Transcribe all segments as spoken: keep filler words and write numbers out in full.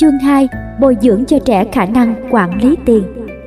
Chương hai. Bồi dưỡng cho trẻ khả năng quản lý tiền.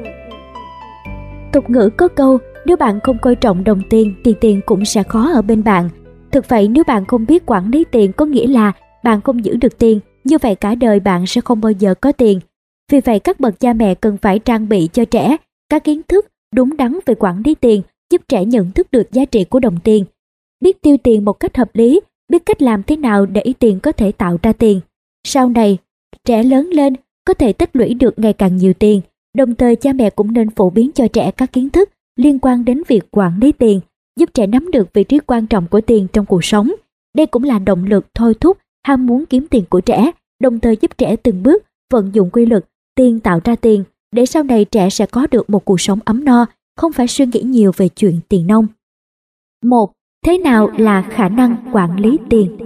Tục ngữ có câu, nếu bạn không coi trọng đồng tiền thì tiền cũng sẽ khó ở bên bạn. Thực vậy, nếu bạn không biết quản lý tiền có nghĩa là bạn không giữ được tiền, như vậy cả đời bạn sẽ không bao giờ có tiền. Vì vậy, các bậc cha mẹ cần phải trang bị cho trẻ các kiến thức đúng đắn về quản lý tiền, giúp trẻ nhận thức được giá trị của đồng tiền, biết tiêu tiền một cách hợp lý, biết cách làm thế nào để tiền có thể tạo ra tiền. Sau này, trẻ lớn lên có thể tích lũy được ngày càng nhiều tiền. Đồng thời, cha mẹ cũng nên phổ biến cho trẻ các kiến thức liên quan đến việc quản lý tiền, giúp trẻ nắm được vị trí quan trọng của tiền trong cuộc sống. Đây cũng là động lực thôi thúc ham muốn kiếm tiền của trẻ, đồng thời giúp trẻ từng bước vận dụng quy luật tiền tạo ra tiền, để sau này trẻ sẽ có được một cuộc sống ấm no, không phải suy nghĩ nhiều về chuyện tiền nong. một. Thế nào là khả năng quản lý tiền?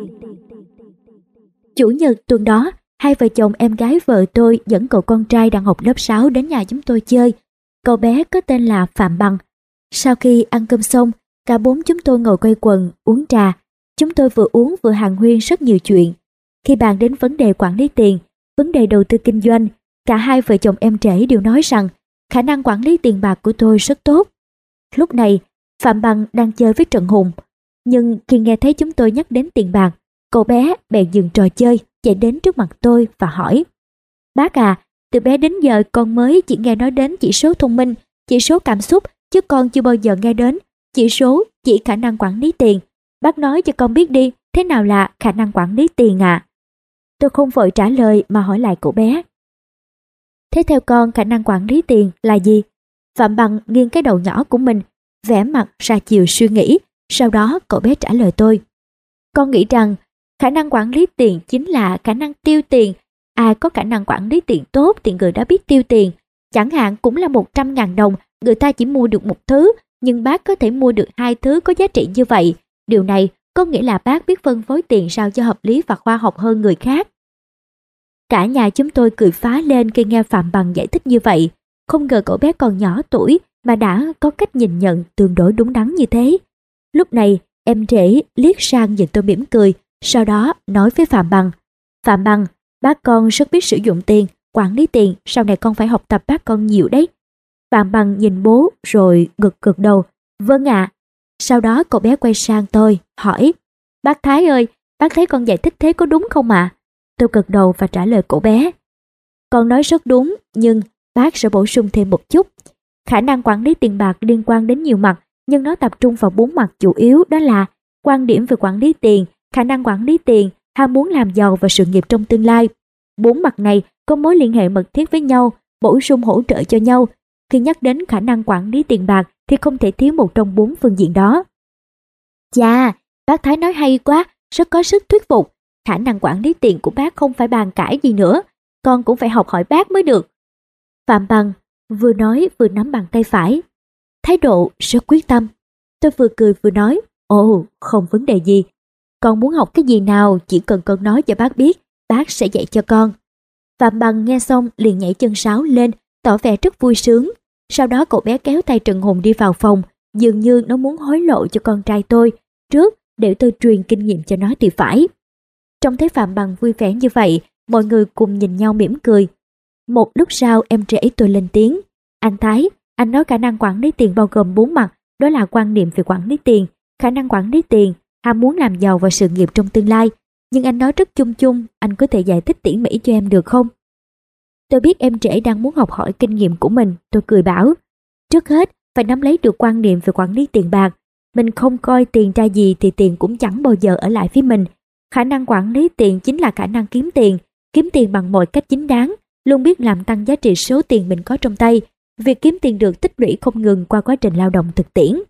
Chủ nhật tuần đó, hai vợ chồng em gái vợ tôi dẫn cậu con trai đang học lớp sáu đến nhà chúng tôi chơi. Cậu bé có tên là Phạm Bằng. Sau khi ăn cơm xong, cả bốn chúng tôi ngồi quây quần uống trà. Chúng tôi vừa uống vừa hàn huyên rất nhiều chuyện. Khi bàn đến vấn đề quản lý tiền, vấn đề đầu tư kinh doanh, cả hai vợ chồng em trẻ đều nói rằng khả năng quản lý tiền bạc của tôi rất tốt. Lúc này, Phạm Bằng đang chơi với Trần Hùng. Nhưng khi nghe thấy chúng tôi nhắc đến tiền bạc, cậu bé bèn dừng trò chơi, chạy đến trước mặt tôi và hỏi: Bác à, từ bé đến giờ con mới chỉ nghe nói đến chỉ số thông minh, chỉ số cảm xúc, chứ con chưa bao giờ nghe đến chỉ số chỉ khả năng quản lý tiền. Bác nói cho con biết đi, thế nào là khả năng quản lý tiền ạ? À? Tôi không vội trả lời mà hỏi lại cậu bé: Thế theo con khả năng quản lý tiền là gì? Phạm Bằng nghiêng cái đầu nhỏ của mình, vẻ mặt ra chiều suy nghĩ. Sau đó cậu bé trả lời tôi: Con nghĩ rằng khả năng quản lý tiền chính là khả năng tiêu tiền. Ai có khả năng quản lý tiền tốt thì người đó biết tiêu tiền. Chẳng hạn cũng là một trăm ngàn đồng, người ta chỉ mua được một thứ, nhưng bác có thể mua được hai thứ có giá trị như vậy. Điều này có nghĩa là bác biết phân phối tiền sao cho hợp lý và khoa học hơn người khác. Cả nhà chúng tôi cười phá lên khi nghe Phạm Bằng giải thích như vậy. Không ngờ cậu bé còn nhỏ tuổi mà đã có cách nhìn nhận tương đối đúng đắn như thế. Lúc này, em rể liếc sang nhìn tôi mỉm cười, sau đó nói với Phạm Bằng: Phạm Bằng, bác con rất biết sử dụng tiền, quản lý tiền, sau này con phải học tập bác con nhiều đấy. Phạm Bằng nhìn bố rồi gật gật đầu: Vâng ạ. À. Sau đó cậu bé quay sang tôi, hỏi: Bác Thái ơi, bác thấy con giải thích thế có đúng không ạ? À? Tôi gật đầu và trả lời cậu bé: Con nói rất đúng, nhưng bác sẽ bổ sung thêm một chút. Khả năng quản lý tiền bạc liên quan đến nhiều mặt, nhưng nó tập trung vào bốn mặt chủ yếu, đó là quan điểm về quản lý tiền, khả năng quản lý tiền, ham muốn làm giàu và sự nghiệp trong tương lai. Bốn mặt này có mối liên hệ mật thiết với nhau, bổ sung hỗ trợ cho nhau. Khi nhắc đến khả năng quản lý tiền bạc thì không thể thiếu một trong bốn phương diện đó. Chà, bác Thái nói hay quá, rất có sức thuyết phục. Khả năng quản lý tiền của bác không phải bàn cãi gì nữa, con cũng phải học hỏi bác mới được. Phạm Bằng vừa nói vừa nắm bàn tay phải, thái độ rất quyết tâm. Tôi vừa cười vừa nói: Ồ, không vấn đề gì. Con muốn học cái gì nào chỉ cần con nói cho bác biết, bác sẽ dạy cho con. Phạm Bằng nghe xong liền nhảy chân sáo lên, tỏ vẻ rất vui sướng. Sau đó cậu bé kéo tay Trần Hùng đi vào phòng, dường như nó muốn hối lộ cho con trai tôi trước để tôi truyền kinh nghiệm cho nó thì phải. Trông thấy Phạm Bằng vui vẻ như vậy, mọi người cùng nhìn nhau mỉm cười. Một lúc sau em rể tôi lên tiếng: Anh Thái, anh nói khả năng quản lý tiền bao gồm bốn mặt, đó là quan niệm về quản lý tiền, khả năng quản lý tiền, ham muốn làm giàu và sự nghiệp trong tương lai. Nhưng anh nói rất chung chung, anh có thể giải thích tỉ mỉ cho em được không? Tôi biết em rể đang muốn học hỏi kinh nghiệm của mình, tôi cười bảo: Trước hết, phải nắm lấy được quan niệm về quản lý tiền bạc. Mình không coi tiền ra gì thì tiền cũng chẳng bao giờ ở lại phía mình. Khả năng quản lý tiền chính là khả năng kiếm tiền, kiếm tiền bằng mọi cách chính đáng, luôn biết làm tăng giá trị số tiền mình có trong tay. Việc kiếm tiền được tích lũy không ngừng qua quá trình lao động thực tiễn.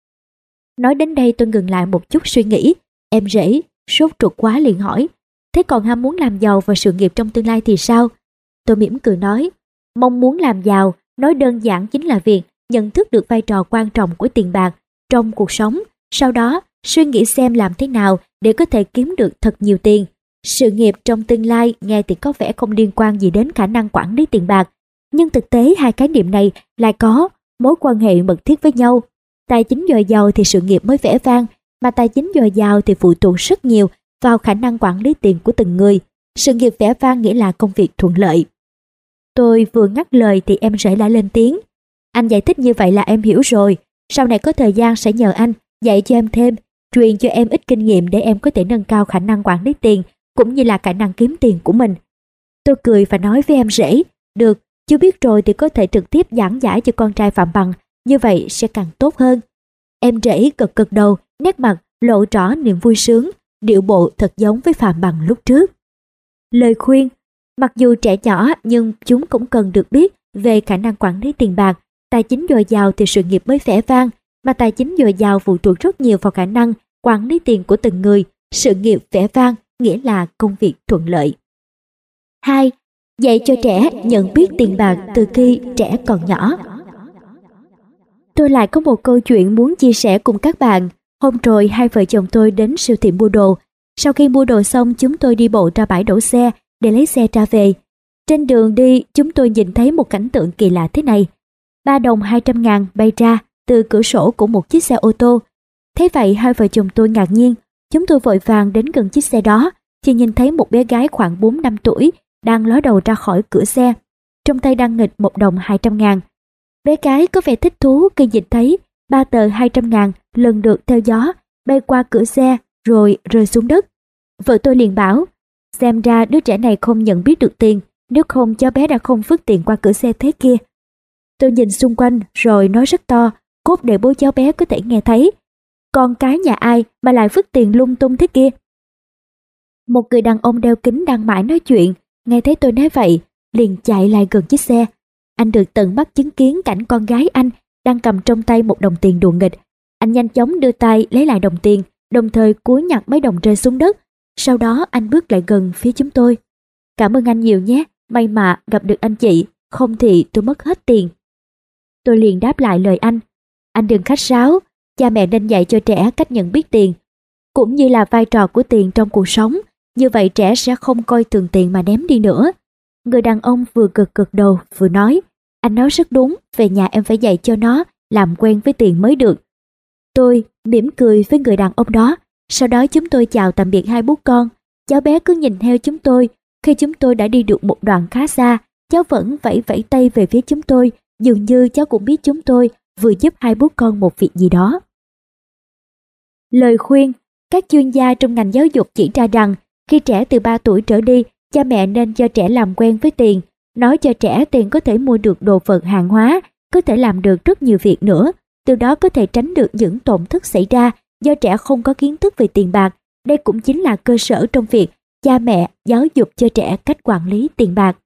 Nói đến đây tôi ngừng lại một chút suy nghĩ. Em rể sốt ruột quá liền hỏi: Thế còn ham muốn làm giàu và sự nghiệp trong tương lai thì sao? Tôi mỉm cười nói: Mong muốn làm giàu, nói đơn giản chính là việc nhận thức được vai trò quan trọng của tiền bạc trong cuộc sống, sau đó suy nghĩ xem làm thế nào để có thể kiếm được thật nhiều tiền. Sự nghiệp trong tương lai nghe thì có vẻ không liên quan gì đến khả năng quản lý tiền bạc, nhưng thực tế hai khái niệm này lại có mối quan hệ mật thiết với nhau. Tài chính dồi dào thì sự nghiệp mới vẻ vang, mà tài chính dồi dào thì phụ thuộc rất nhiều vào khả năng quản lý tiền của từng người. Sự nghiệp vẻ vang nghĩa là công việc thuận lợi. Tôi vừa ngắt lời thì em rể đã lên tiếng. Anh giải thích như vậy là em hiểu rồi. Sau này có thời gian sẽ nhờ anh dạy cho em thêm, truyền cho em ít kinh nghiệm để em có thể nâng cao khả năng quản lý tiền cũng như là khả năng kiếm tiền của mình. Tôi cười và nói với em rể, được, chưa biết rồi thì có thể trực tiếp giảng giải cho con trai Phạm Bằng, như vậy sẽ càng tốt hơn. Em rể gật gật đầu, nét mặt lộ rõ niềm vui sướng, điệu bộ thật giống với Phạm Bằng lúc trước. Lời khuyên, mặc dù trẻ nhỏ nhưng chúng cũng cần được biết về khả năng quản lý tiền bạc. Tài chính dồi dào thì sự nghiệp mới vẻ vang, mà tài chính dồi dào phụ thuộc rất nhiều vào khả năng quản lý tiền của từng người. Sự nghiệp vẻ vang nghĩa là công việc thuận lợi. hai. Dạy cho trẻ nhận biết tiền bạc từ khi trẻ còn nhỏ. Tôi lại có một câu chuyện muốn chia sẻ cùng các bạn. Hôm rồi hai vợ chồng tôi đến siêu thị mua đồ. Sau khi mua đồ xong, chúng tôi đi bộ ra bãi đổ xe để lấy xe ra về. Trên đường đi, chúng tôi nhìn thấy một cảnh tượng kỳ lạ thế này. Ba đồng hai trăm ngàn bay ra từ cửa sổ của một chiếc xe ô tô. Thế vậy hai vợ chồng tôi ngạc nhiên. Chúng tôi vội vàng đến gần chiếc xe đó thì nhìn thấy một bé gái khoảng bốn năm tuổi đang ló đầu ra khỏi cửa xe, trong tay đang nghịch một đồng hai trăm ngàn. Bé gái có vẻ thích thú khi nhìn thấy ba tờ hai trăm ngàn lần lượt theo gió bay qua cửa xe rồi rơi xuống đất. Vợ tôi liền bảo, xem ra đứa trẻ này không nhận biết được tiền, nếu không cháu bé đã không vứt tiền qua cửa xe thế kia. Tôi nhìn xung quanh rồi nói rất to, cốt để bố cháu bé có thể nghe thấy. Con cái nhà ai mà lại vứt tiền lung tung thế kia? Một người đàn ông đeo kính đang mãi nói chuyện, nghe thấy tôi nói vậy, liền chạy lại gần chiếc xe. Anh được tận mắt chứng kiến cảnh con gái anh đang cầm trong tay một đồng tiền đùa nghịch. Anh nhanh chóng đưa tay lấy lại đồng tiền, đồng thời cúi nhặt mấy đồng rơi xuống đất. Sau đó anh bước lại gần phía chúng tôi. Cảm ơn anh nhiều nhé, may mà gặp được anh chị, không thì tôi mất hết tiền. Tôi liền đáp lại lời anh. Anh đừng khách sáo, cha mẹ nên dạy cho trẻ cách nhận biết tiền, cũng như là vai trò của tiền trong cuộc sống. Như vậy trẻ sẽ không coi thường tiền mà ném đi nữa. Người đàn ông vừa gật gật đầu vừa nói, anh nói rất đúng, về nhà em phải dạy cho nó làm quen với tiền mới được. Tôi mỉm cười với người đàn ông đó. Sau đó chúng tôi chào tạm biệt hai bố con. Cháu bé cứ nhìn theo chúng tôi. Khi chúng tôi đã đi được một đoạn khá xa, cháu vẫn vẫy vẫy tay về phía chúng tôi, dường như cháu cũng biết chúng tôi vừa giúp hai bố con một việc gì đó. Lời khuyên, các chuyên gia trong ngành giáo dục chỉ ra rằng khi trẻ từ ba tuổi trở đi, cha mẹ nên cho trẻ làm quen với tiền, nói cho trẻ tiền có thể mua được đồ vật hàng hóa, có thể làm được rất nhiều việc nữa, từ đó có thể tránh được những tổn thất xảy ra do trẻ không có kiến thức về tiền bạc. Đây cũng chính là cơ sở trong việc cha mẹ giáo dục cho trẻ cách quản lý tiền bạc.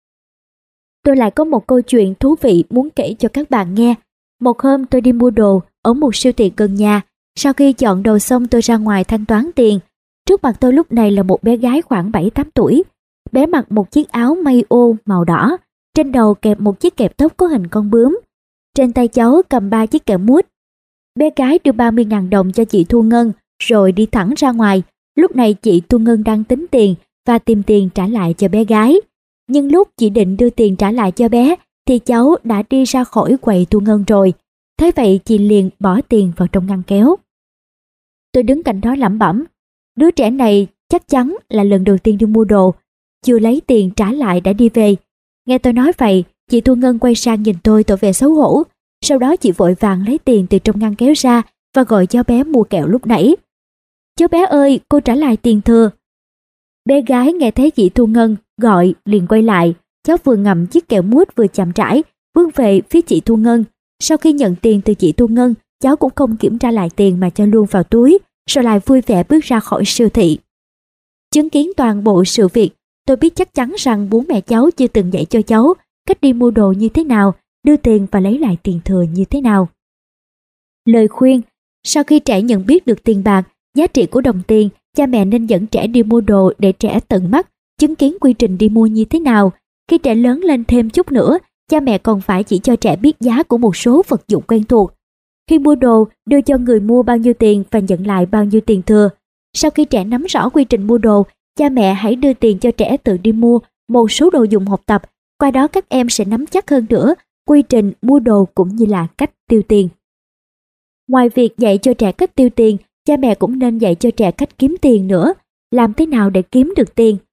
Tôi lại có một câu chuyện thú vị muốn kể cho các bạn nghe. Một hôm tôi đi mua đồ ở một siêu thị gần nhà. Sau khi chọn đồ xong tôi ra ngoài thanh toán tiền. Trước mặt tôi lúc này là một bé gái khoảng bảy tám tuổi. Bé mặc một chiếc áo may ô màu đỏ, trên đầu kẹp một chiếc kẹp tóc có hình con bướm. Trên tay cháu cầm ba chiếc kẹo mút. Bé gái đưa ba mươi ngàn đồng cho chị Thu Ngân rồi đi thẳng ra ngoài. Lúc này chị Thu Ngân đang tính tiền và tìm tiền trả lại cho bé gái. Nhưng lúc chị định đưa tiền trả lại cho bé thì cháu đã đi ra khỏi quầy Thu Ngân rồi. Thế vậy chị liền bỏ tiền vào trong ngăn kéo. Tôi đứng cạnh đó lẩm bẩm, đứa trẻ này chắc chắn là lần đầu tiên đi mua đồ, chưa lấy tiền trả lại đã đi về. Nghe tôi nói vậy, chị Thu Ngân quay sang nhìn tôi tỏ vẻ xấu hổ. Sau đó chị vội vàng lấy tiền từ trong ngăn kéo ra và gọi cho bé mua kẹo lúc nãy. Cháu bé ơi, cô trả lại tiền thừa. Bé gái nghe thấy chị Thu Ngân gọi liền quay lại. Cháu vừa ngậm chiếc kẹo mút vừa chậm rãi bước về phía chị Thu Ngân. Sau khi nhận tiền từ chị Thu Ngân, cháu cũng không kiểm tra lại tiền mà cho luôn vào túi, rồi lại vui vẻ bước ra khỏi siêu thị. Chứng kiến toàn bộ sự việc, tôi biết chắc chắn rằng bố mẹ cháu chưa từng dạy cho cháu cách đi mua đồ như thế nào, đưa tiền và lấy lại tiền thừa như thế nào. Lời khuyên, sau khi trẻ nhận biết được tiền bạc, giá trị của đồng tiền, cha mẹ nên dẫn trẻ đi mua đồ để trẻ tận mắt chứng kiến quy trình đi mua như thế nào. Khi trẻ lớn lên thêm chút nữa, cha mẹ còn phải chỉ cho trẻ biết giá của một số vật dụng quen thuộc. Khi mua đồ, đưa cho người mua bao nhiêu tiền và nhận lại bao nhiêu tiền thừa. Sau khi trẻ nắm rõ quy trình mua đồ, cha mẹ hãy đưa tiền cho trẻ tự đi mua một số đồ dùng học tập. Qua đó các em sẽ nắm chắc hơn nữa quy trình mua đồ cũng như là cách tiêu tiền. Ngoài việc dạy cho trẻ cách tiêu tiền, cha mẹ cũng nên dạy cho trẻ cách kiếm tiền nữa. Làm thế nào để kiếm được tiền?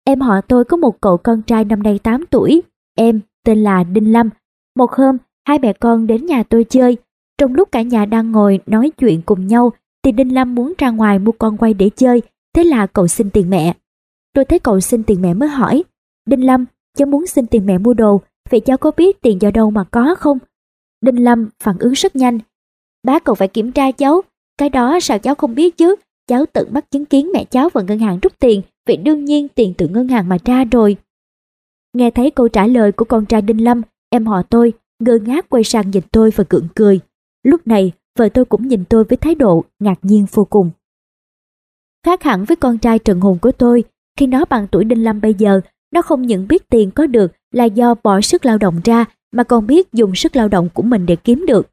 Em họ tôi có một cậu con trai năm nay tám tuổi, em tên là Đinh Lâm. Một hôm, hai mẹ con đến nhà tôi chơi. Trong lúc cả nhà đang ngồi nói chuyện cùng nhau, thì Đinh Lâm muốn ra ngoài mua con quay để chơi, thế là cậu xin tiền mẹ. Tôi thấy cậu xin tiền mẹ mới hỏi, Đinh Lâm, cháu muốn xin tiền mẹ mua đồ, vậy cháu có biết tiền do đâu mà có không? Đinh Lâm phản ứng rất nhanh, bác cậu phải kiểm tra cháu, cái đó sao cháu không biết chứ, cháu tận mắt chứng kiến mẹ cháu vào ngân hàng rút tiền, vậy đương nhiên tiền từ ngân hàng mà ra rồi. Nghe thấy câu trả lời của con trai Đinh Lâm, em họ tôi ngơ ngác quay sang nhìn tôi và gượng cười. Lúc này, vợ tôi cũng nhìn tôi với thái độ ngạc nhiên vô cùng. Khác hẳn với con trai Trần Hùng của tôi, khi nó bằng tuổi Đinh Lâm bây giờ, nó không những biết tiền có được là do bỏ sức lao động ra, mà còn biết dùng sức lao động của mình để kiếm được.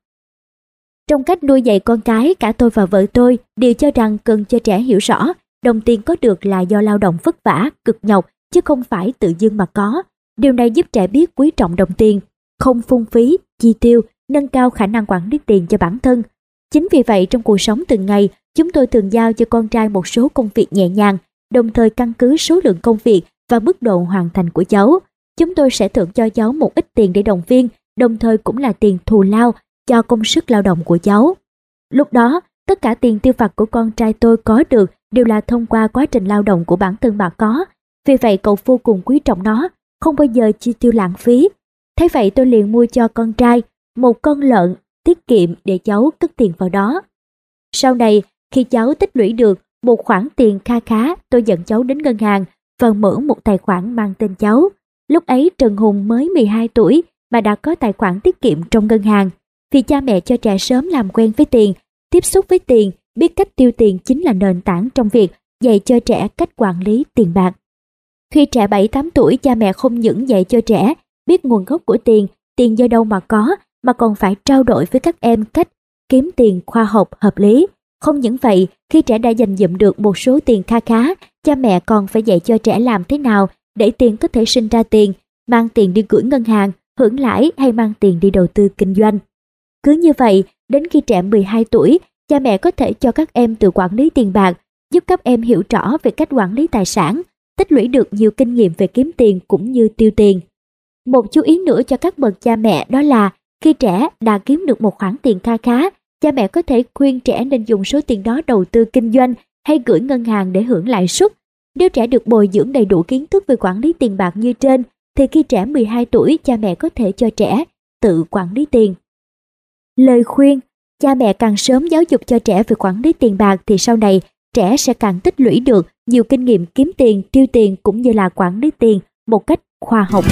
Trong cách nuôi dạy con cái, cả tôi và vợ tôi đều cho rằng cần cho trẻ hiểu rõ, đồng tiền có được là do lao động vất vả, cực nhọc, chứ không phải tự dưng mà có. Điều này giúp trẻ biết quý trọng đồng tiền, không phung phí, chi tiêu, nâng cao khả năng quản lý tiền cho bản thân. Chính vì vậy, trong cuộc sống từng ngày, chúng tôi thường giao cho con trai một số công việc nhẹ nhàng, đồng thời căn cứ số lượng công việc và mức độ hoàn thành của cháu. Chúng tôi sẽ thưởng cho cháu một ít tiền để động viên, đồng thời cũng là tiền thù lao cho công sức lao động của cháu. Lúc đó, tất cả tiền tiêu vặt của con trai tôi có được đều là thông qua quá trình lao động của bản thân bà có. Vì vậy cậu vô cùng quý trọng nó, không bao giờ chi tiêu lãng phí. Thế vậy tôi liền mua cho con trai một con lợn tiết kiệm để cháu cất tiền vào đó. Sau này, khi cháu tích lũy được một khoản tiền kha khá, tôi dẫn cháu đến ngân hàng và mở một tài khoản mang tên cháu. Lúc ấy Trần Hùng mới mười hai tuổi mà đã có tài khoản tiết kiệm trong ngân hàng. Vì cha mẹ cho trẻ sớm làm quen với tiền, tiếp xúc với tiền, biết cách tiêu tiền chính là nền tảng trong việc dạy cho trẻ cách quản lý tiền bạc. Khi trẻ bảy tám tuổi, cha mẹ không những dạy cho trẻ biết nguồn gốc của tiền, tiền do đâu mà có, mà còn phải trao đổi với các em cách kiếm tiền khoa học hợp lý. Không những vậy, khi trẻ đã dành dụm được một số tiền kha khá, cha mẹ còn phải dạy cho trẻ làm thế nào để tiền có thể sinh ra tiền, mang tiền đi gửi ngân hàng, hưởng lãi hay mang tiền đi đầu tư kinh doanh. Cứ như vậy, đến khi trẻ mười hai tuổi, cha mẹ có thể cho các em tự quản lý tiền bạc, giúp các em hiểu rõ về cách quản lý tài sản, tích lũy được nhiều kinh nghiệm về kiếm tiền cũng như tiêu tiền. Một chú ý nữa cho các bậc cha mẹ đó là khi trẻ đã kiếm được một khoản tiền kha khá, cha mẹ có thể khuyên trẻ nên dùng số tiền đó đầu tư kinh doanh hay gửi ngân hàng để hưởng lãi suất. Nếu trẻ được bồi dưỡng đầy đủ kiến thức về quản lý tiền bạc như trên, thì khi trẻ mười hai tuổi, cha mẹ có thể cho trẻ tự quản lý tiền. Lời khuyên, cha mẹ càng sớm giáo dục cho trẻ về quản lý tiền bạc thì sau này trẻ sẽ càng tích lũy được nhiều kinh nghiệm kiếm tiền, tiêu tiền cũng như là quản lý tiền một cách khoa học.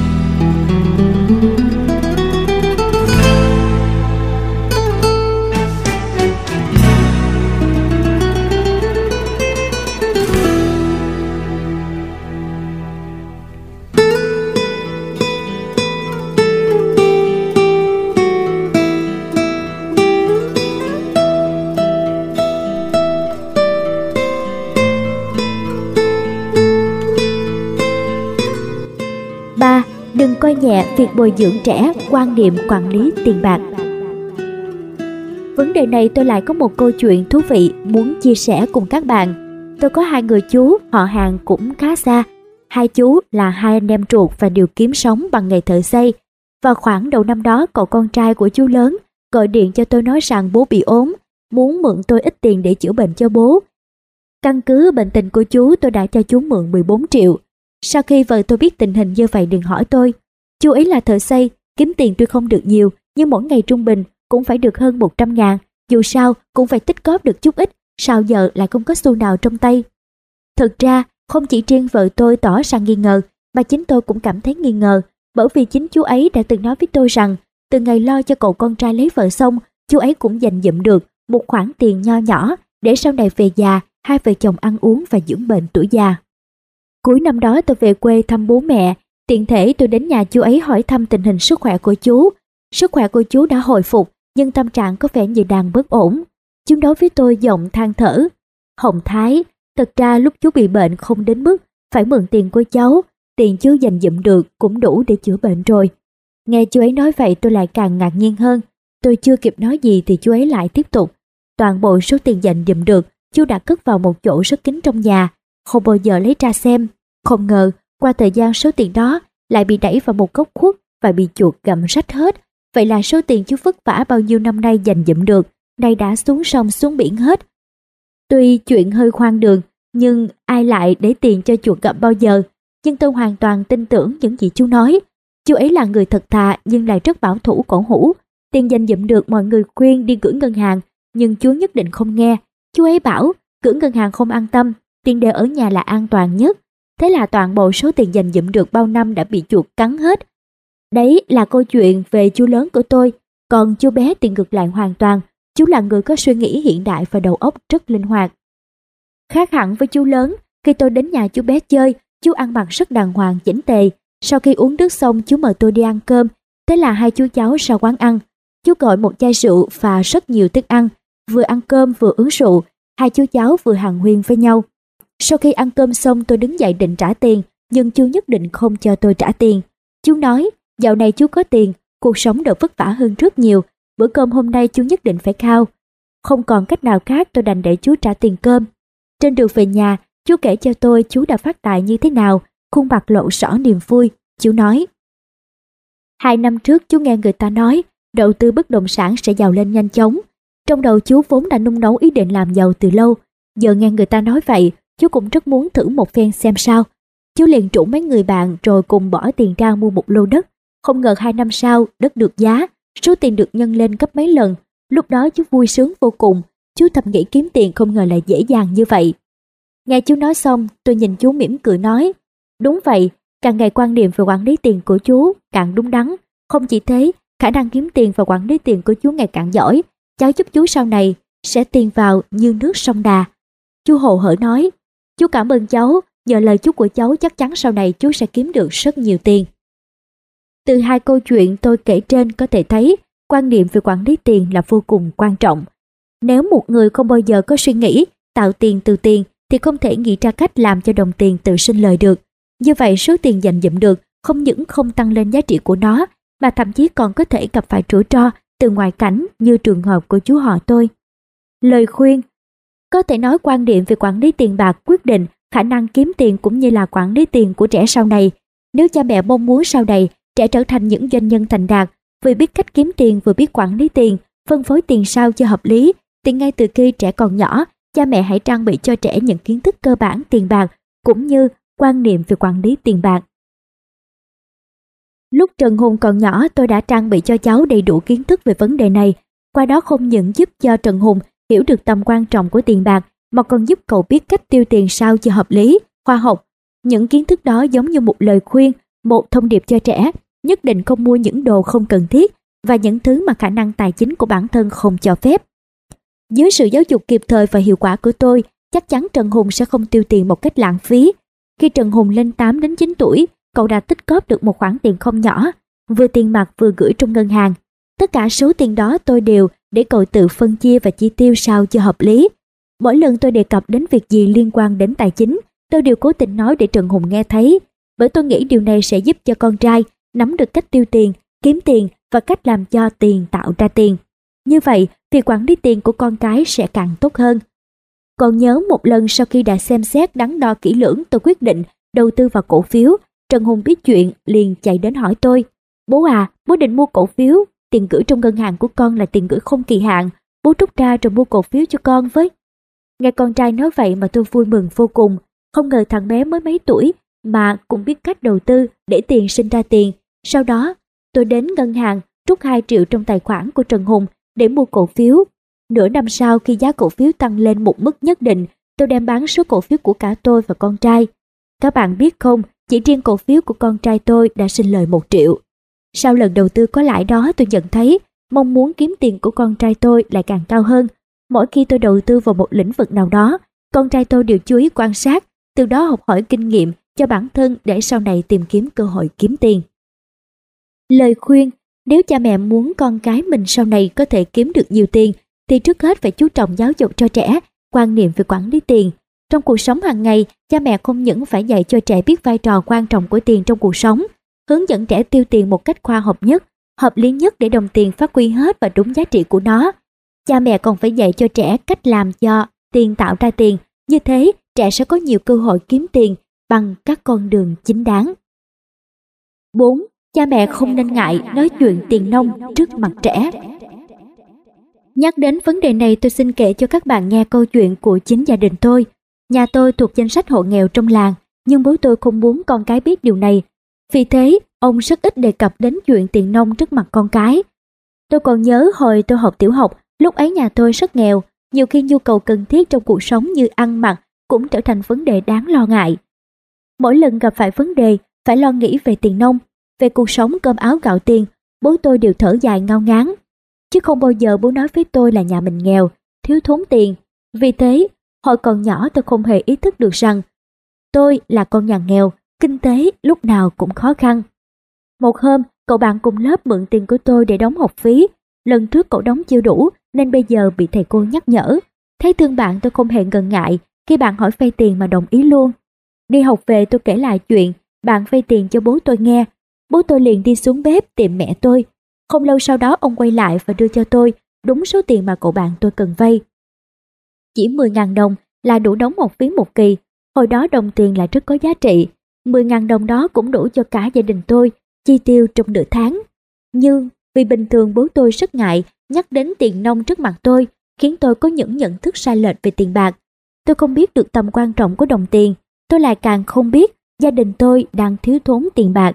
ba. Đừng coi nhẹ việc bồi dưỡng trẻ quan niệm quản lý tiền bạc. Vấn đề này tôi lại có một câu chuyện thú vị muốn chia sẻ cùng các bạn. Tôi có hai người chú, họ hàng cũng khá xa. Hai chú là hai anh em ruột và đều kiếm sống bằng nghề thợ xây. Vào khoảng đầu năm đó, cậu con trai của chú lớn gọi điện cho tôi nói rằng bố bị ốm, muốn mượn tôi ít tiền để chữa bệnh cho bố. Căn cứ bệnh tình của chú, tôi đã cho chú mượn mười bốn triệu. Sau khi vợ tôi biết tình hình như vậy liền hỏi tôi, chú ấy là thợ xây, kiếm tiền tuy không được nhiều, nhưng mỗi ngày trung bình cũng phải được hơn một trăm ngàn, dù sao cũng phải tích góp được chút ít, sao giờ lại không có xu nào trong tay. Thực ra, không chỉ riêng vợ tôi tỏ ra nghi ngờ, mà chính tôi cũng cảm thấy nghi ngờ, bởi vì chính chú ấy đã từng nói với tôi rằng, từ ngày lo cho cậu con trai lấy vợ xong, chú ấy cũng dành dụm được một khoản tiền nho nhỏ, để sau này về già, hai vợ chồng ăn uống và dưỡng bệnh tuổi già. Cuối năm đó tôi về quê thăm bố mẹ, tiện thể tôi đến nhà chú ấy hỏi thăm tình hình sức khỏe của chú. Sức khỏe của chú đã hồi phục, nhưng tâm trạng có vẻ như đang bất ổn. Chú nói với tôi giọng than thở, Hồng Thái, thật ra lúc chú bị bệnh không đến mức phải mượn tiền của cháu, tiền chú dành dụm được cũng đủ để chữa bệnh rồi. Nghe chú ấy nói vậy tôi lại càng ngạc nhiên hơn. Tôi chưa kịp nói gì thì chú ấy lại tiếp tục, toàn bộ số tiền dành dụm được chú đã cất vào một chỗ rất kín trong nhà, không bao giờ lấy ra xem. Không ngờ, qua thời gian số tiền đó lại bị đẩy vào một góc khuất và bị chuột gặm rách hết. Vậy là số tiền chú vất vả bao nhiêu năm nay dành dụm được, nay đã xuống sông xuống biển hết. Tuy chuyện hơi khoan đường, nhưng ai lại để tiền cho chuột gặm bao giờ? Nhưng tôi hoàn toàn tin tưởng những gì chú nói. Chú ấy là người thật thà nhưng lại rất bảo thủ cổ hủ. Tiền dành dụm được mọi người khuyên đi gửi ngân hàng, nhưng chú nhất định không nghe. Chú ấy bảo gửi ngân hàng không an tâm, tiền để ở nhà là an toàn nhất. Thế là toàn bộ số tiền dành dụm được bao năm đã bị chuột cắn hết. Đấy là câu chuyện về chú lớn của tôi. Còn chú bé thì ngược lại hoàn toàn. Chú là người có suy nghĩ hiện đại và đầu óc rất linh hoạt. Khác hẳn với chú lớn, khi tôi đến nhà chú bé chơi, chú ăn mặc rất đàng hoàng chỉnh tề. Sau khi uống nước xong, chú mời tôi đi ăn cơm. Thế là hai chú cháu ra quán ăn. Chú gọi một chai rượu và rất nhiều thức ăn. Vừa ăn cơm vừa uống rượu, hai chú cháu vừa hàn huyên với nhau. Sau khi ăn cơm xong, tôi đứng dậy định trả tiền, nhưng chú nhất định không cho tôi trả tiền. Chú nói, dạo này chú có tiền, cuộc sống đỡ vất vả hơn rất nhiều. Bữa cơm hôm nay chú nhất định phải khao. Không còn cách nào khác, tôi đành để chú trả tiền cơm. Trên đường về nhà, chú kể cho tôi chú đã phát tài như thế nào, khuôn mặt lộ rõ niềm vui. Chú nói, hai năm trước chú nghe người ta nói đầu tư bất động sản sẽ giàu lên nhanh chóng. Trong đầu chú vốn đã nung nấu ý định làm giàu từ lâu. Giờ nghe người ta nói vậy, chú cũng rất muốn thử một phen xem sao. Chú liền rủ mấy người bạn rồi cùng bỏ tiền ra mua một lô đất. Không ngờ hai năm sau, đất được giá, số tiền được nhân lên gấp mấy lần. Lúc đó chú vui sướng vô cùng. Chú thầm nghĩ kiếm tiền không ngờ lại dễ dàng như vậy. Nghe chú nói xong, tôi nhìn chú mỉm cười nói, đúng vậy, càng ngày quan niệm về quản lý tiền của chú càng đúng đắn. Không chỉ thế, khả năng kiếm tiền và quản lý tiền của chú ngày càng giỏi. Cháu giúp chú sau này sẽ tiền vào như nước sông Đà. Chú hồ hởi nói, chú cảm ơn cháu, nhờ lời chúc của cháu chắc chắn sau này chú sẽ kiếm được rất nhiều tiền. Từ hai câu chuyện tôi kể trên có thể thấy, quan niệm về quản lý tiền là vô cùng quan trọng. Nếu một người không bao giờ có suy nghĩ tạo tiền từ tiền thì không thể nghĩ ra cách làm cho đồng tiền tự sinh lời được. Như vậy số tiền dành dụm được không những không tăng lên giá trị của nó, mà thậm chí còn có thể gặp phải rủi ro từ ngoại cảnh như trường hợp của chú họ tôi. Lời khuyên: có thể nói quan điểm về quản lý tiền bạc quyết định khả năng kiếm tiền cũng như là quản lý tiền của trẻ sau này. Nếu cha mẹ mong muốn sau này trẻ trở thành những doanh nhân thành đạt, vừa biết cách kiếm tiền vừa biết quản lý tiền, phân phối tiền sao cho hợp lý, thì ngay từ khi trẻ còn nhỏ, cha mẹ hãy trang bị cho trẻ những kiến thức cơ bản tiền bạc cũng như quan niệm về quản lý tiền bạc. Lúc Trần Hùng còn nhỏ, tôi đã trang bị cho cháu đầy đủ kiến thức về vấn đề này. Qua đó không những giúp cho Trần Hùng hiểu được tầm quan trọng của tiền bạc, mà còn giúp cậu biết cách tiêu tiền sao cho hợp lý, khoa học. Những kiến thức đó giống như một lời khuyên, một thông điệp cho trẻ, nhất định không mua những đồ không cần thiết và những thứ mà khả năng tài chính của bản thân không cho phép. Dưới sự giáo dục kịp thời và hiệu quả của tôi, chắc chắn Trần Hùng sẽ không tiêu tiền một cách lãng phí. Khi Trần Hùng lên tám đến chín tuổi, cậu đã tích góp được một khoản tiền không nhỏ, vừa tiền mặt vừa gửi trong ngân hàng. Tất cả số tiền đó tôi đều để cậu tự phân chia và chi tiêu sao cho hợp lý. Mỗi lần tôi đề cập đến việc gì liên quan đến tài chính, tôi đều cố tình nói để Trần Hùng nghe thấy, bởi tôi nghĩ điều này sẽ giúp cho con trai nắm được cách tiêu tiền, kiếm tiền và cách làm cho tiền tạo ra tiền. Như vậy, việc quản lý tiền của con cái sẽ càng tốt hơn. Còn nhớ một lần sau khi đã xem xét đắn đo kỹ lưỡng, tôi quyết định đầu tư vào cổ phiếu. Trần Hùng biết chuyện liền chạy đến hỏi tôi: "Bố à, bố định mua cổ phiếu, tiền gửi trong ngân hàng của con là tiền gửi không kỳ hạn, bố rút ra rồi mua cổ phiếu cho con với." Nghe con trai nói vậy mà tôi vui mừng vô cùng, không ngờ thằng bé mới mấy tuổi mà cũng biết cách đầu tư để tiền sinh ra tiền. Sau đó, tôi đến ngân hàng rút hai triệu trong tài khoản của Trần Hùng để mua cổ phiếu. Nửa năm sau, khi giá cổ phiếu tăng lên một mức nhất định, tôi đem bán số cổ phiếu của cả tôi và con trai. Các bạn biết không, chỉ riêng cổ phiếu của con trai tôi đã sinh lời một triệu. Sau lần đầu tư có lãi đó, tôi nhận thấy mong muốn kiếm tiền của con trai tôi lại càng cao hơn. Mỗi khi tôi đầu tư vào một lĩnh vực nào đó, con trai tôi đều chú ý quan sát, từ đó học hỏi kinh nghiệm cho bản thân để sau này tìm kiếm cơ hội kiếm tiền. Lời khuyên: nếu cha mẹ muốn con cái mình sau này có thể kiếm được nhiều tiền, thì trước hết phải chú trọng giáo dục cho trẻ quan niệm về quản lý tiền. Trong cuộc sống hàng ngày, cha mẹ không những phải dạy cho trẻ biết vai trò quan trọng của tiền trong cuộc sống, hướng dẫn trẻ tiêu tiền một cách khoa học nhất, hợp lý nhất để đồng tiền phát huy hết và đúng giá trị của nó. Cha mẹ còn phải dạy cho trẻ cách làm cho tiền tạo ra tiền. Như thế, trẻ sẽ có nhiều cơ hội kiếm tiền bằng các con đường chính đáng. bốn. Cha mẹ không nên ngại nói chuyện tiền nong trước mặt trẻ. Nhắc đến vấn đề này, tôi xin kể cho các bạn nghe câu chuyện của chính gia đình tôi. Nhà tôi thuộc danh sách hộ nghèo trong làng, nhưng bố tôi không muốn con cái biết điều này. Vì thế, ông rất ít đề cập đến chuyện tiền nong trước mặt con cái. Tôi còn nhớ hồi tôi học tiểu học, lúc ấy nhà tôi rất nghèo, nhiều khi nhu cầu cần thiết trong cuộc sống như ăn mặc cũng trở thành vấn đề đáng lo ngại. Mỗi lần gặp phải vấn đề, phải lo nghĩ về tiền nong, về cuộc sống cơm áo gạo tiền, bố tôi đều thở dài ngao ngán. Chứ không bao giờ bố nói với tôi là nhà mình nghèo, thiếu thốn tiền. Vì thế, hồi còn nhỏ tôi không hề ý thức được rằng tôi là con nhà nghèo, kinh tế lúc nào cũng khó khăn. Một hôm, cậu bạn cùng lớp mượn tiền của tôi để đóng học phí. Lần trước cậu đóng chưa đủ nên bây giờ bị thầy cô nhắc nhở. Thấy thương bạn, tôi không hề ngần ngại, khi bạn hỏi vay tiền mà đồng ý luôn. Đi học về tôi kể lại chuyện bạn vay tiền cho bố tôi nghe. Bố tôi liền đi xuống bếp tìm mẹ tôi. Không lâu sau đó ông quay lại và đưa cho tôi đúng số tiền mà cậu bạn tôi cần vay. Chỉ mười nghìn đồng là đủ đóng học phí một kỳ. Hồi đó đồng tiền là rất có giá trị. mười nghìn đồng đó cũng đủ cho cả gia đình tôi chi tiêu trong nửa tháng. Nhưng vì bình thường bố tôi rất ngại nhắc đến tiền nong trước mặt tôi, khiến tôi có những nhận thức sai lệch về tiền bạc. Tôi không biết được tầm quan trọng của đồng tiền. Tôi lại càng không biết gia đình tôi đang thiếu thốn tiền bạc.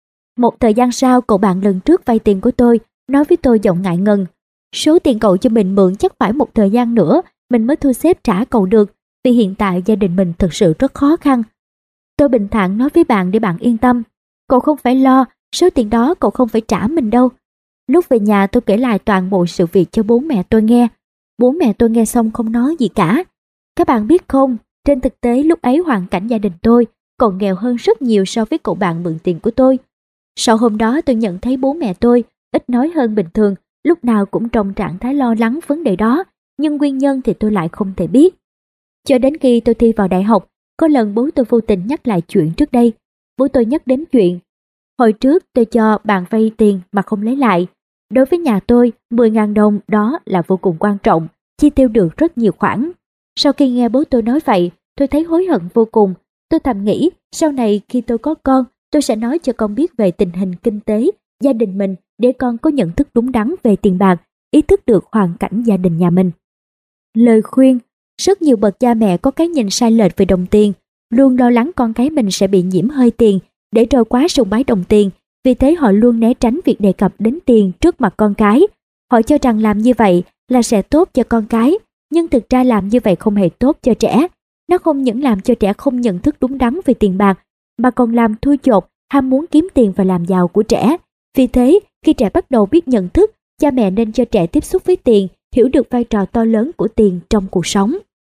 Một thời gian sau, cậu bạn lần trước vay tiền của tôi nói với tôi giọng ngại ngần: số tiền cậu cho mình mượn chắc phải một thời gian nữa mình mới thu xếp trả cậu được, vì hiện tại gia đình mình thực sự rất khó khăn. Tôi bình thản nói với bạn để bạn yên tâm. Cậu không phải lo, số tiền đó cậu không phải trả mình đâu. Lúc về nhà tôi kể lại toàn bộ sự việc cho bố mẹ tôi nghe. Bố mẹ tôi nghe xong không nói gì cả. Các bạn biết không, trên thực tế lúc ấy hoàn cảnh gia đình tôi còn nghèo hơn rất nhiều so với cậu bạn mượn tiền của tôi. Sau hôm đó tôi nhận thấy bố mẹ tôi ít nói hơn bình thường, lúc nào cũng trong trạng thái lo lắng vấn đề đó, nhưng nguyên nhân thì tôi lại không thể biết. Cho đến khi tôi thi vào đại học, có lần bố tôi vô tình nhắc lại chuyện trước đây. Bố tôi nhắc đến chuyện hồi trước tôi cho bạn vay tiền mà không lấy lại. Đối với nhà tôi, mười nghìn đồng đó là vô cùng quan trọng, chi tiêu được rất nhiều khoản. Sau khi nghe bố tôi nói vậy, tôi thấy hối hận vô cùng. Tôi thầm nghĩ, sau này khi tôi có con, tôi sẽ nói cho con biết về tình hình kinh tế gia đình mình để con có nhận thức đúng đắn về tiền bạc, ý thức được hoàn cảnh gia đình nhà mình. Lời khuyên: rất nhiều bậc cha mẹ có cái nhìn sai lệch về đồng tiền, luôn lo lắng con cái mình sẽ bị nhiễm hơi tiền, để rồi quá sùng bái đồng tiền. Vì thế họ luôn né tránh việc đề cập đến tiền trước mặt con cái. Họ cho rằng làm như vậy là sẽ tốt cho con cái, nhưng thực ra làm như vậy không hề tốt cho trẻ. Nó không những làm cho trẻ không nhận thức đúng đắn về tiền bạc, mà còn làm thui chột ham muốn kiếm tiền và làm giàu của trẻ. Vì thế, khi trẻ bắt đầu biết nhận thức, cha mẹ nên cho trẻ tiếp xúc với tiền, hiểu được vai trò to lớn của tiền trong cuộc sống.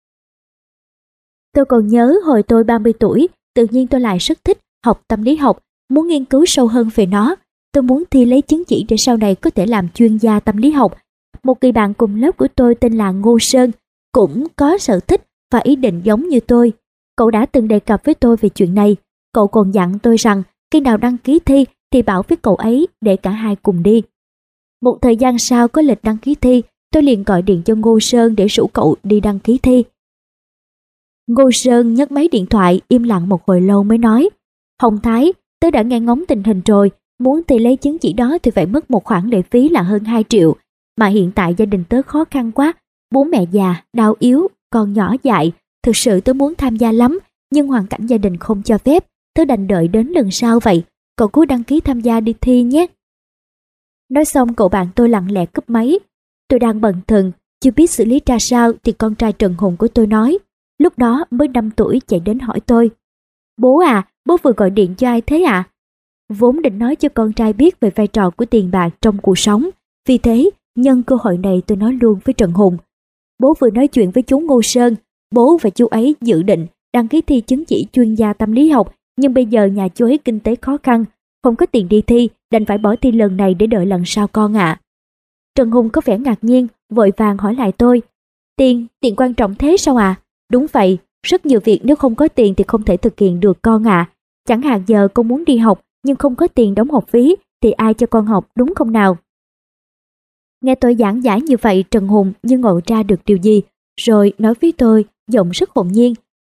Tôi còn nhớ hồi tôi ba mươi tuổi, tự nhiên tôi lại rất thích học tâm lý học, muốn nghiên cứu sâu hơn về nó. Tôi muốn thi lấy chứng chỉ để sau này có thể làm chuyên gia tâm lý học. Một người bạn cùng lớp của tôi tên là Ngô Sơn cũng có sở thích và ý định giống như tôi. Cậu đã từng đề cập với tôi về chuyện này. Cậu còn dặn tôi rằng khi nào đăng ký thi thì bảo với cậu ấy để cả hai cùng đi. Một thời gian sau có lịch đăng ký thi, tôi liền gọi điện cho Ngô Sơn để rủ cậu đi đăng ký thi. Ngô Sơn nhấc máy điện thoại, im lặng một hồi lâu mới nói: Hồng Thái, tớ đã nghe ngóng tình hình rồi, muốn thi lấy chứng chỉ đó thì phải mất một khoản lệ phí là hơn hai triệu. Mà hiện tại gia đình tớ khó khăn quá, bố mẹ già, đau yếu, con nhỏ dại. Thực sự tớ muốn tham gia lắm, nhưng hoàn cảnh gia đình không cho phép, tớ đành đợi đến lần sau vậy. Cậu cứ đăng ký tham gia đi thi nhé. Nói xong cậu bạn tôi lặng lẽ cúp máy. Tôi đang bận thần, chưa biết xử lý ra sao thì con trai Trần Hùng của tôi nói, lúc đó mới năm tuổi, chạy đến hỏi tôi: Bố à, bố vừa gọi điện cho ai thế ạ? À? Vốn định nói cho con trai biết về vai trò của tiền bạc trong cuộc sống. Vì thế, nhân cơ hội này tôi nói luôn với Trần Hùng: Bố vừa nói chuyện với chú Ngô Sơn, bố và chú ấy dự định đăng ký thi chứng chỉ chuyên gia tâm lý học, nhưng bây giờ nhà chú ấy kinh tế khó khăn, không có tiền đi thi, đành phải bỏ thi lần này để đợi lần sau con ạ. À. Trần Hùng có vẻ ngạc nhiên, vội vàng hỏi lại tôi: Tiền, tiền quan trọng thế sao ạ? À? Đúng vậy, rất nhiều việc nếu không có tiền thì không thể thực hiện được con ạ. À. Chẳng hạn giờ con muốn đi học nhưng không có tiền đóng học phí thì ai cho con học, đúng không nào? Nghe tôi giảng giải như vậy, Trần Hùng như ngộ ra được điều gì, rồi nói với tôi giọng rất hồn nhiên: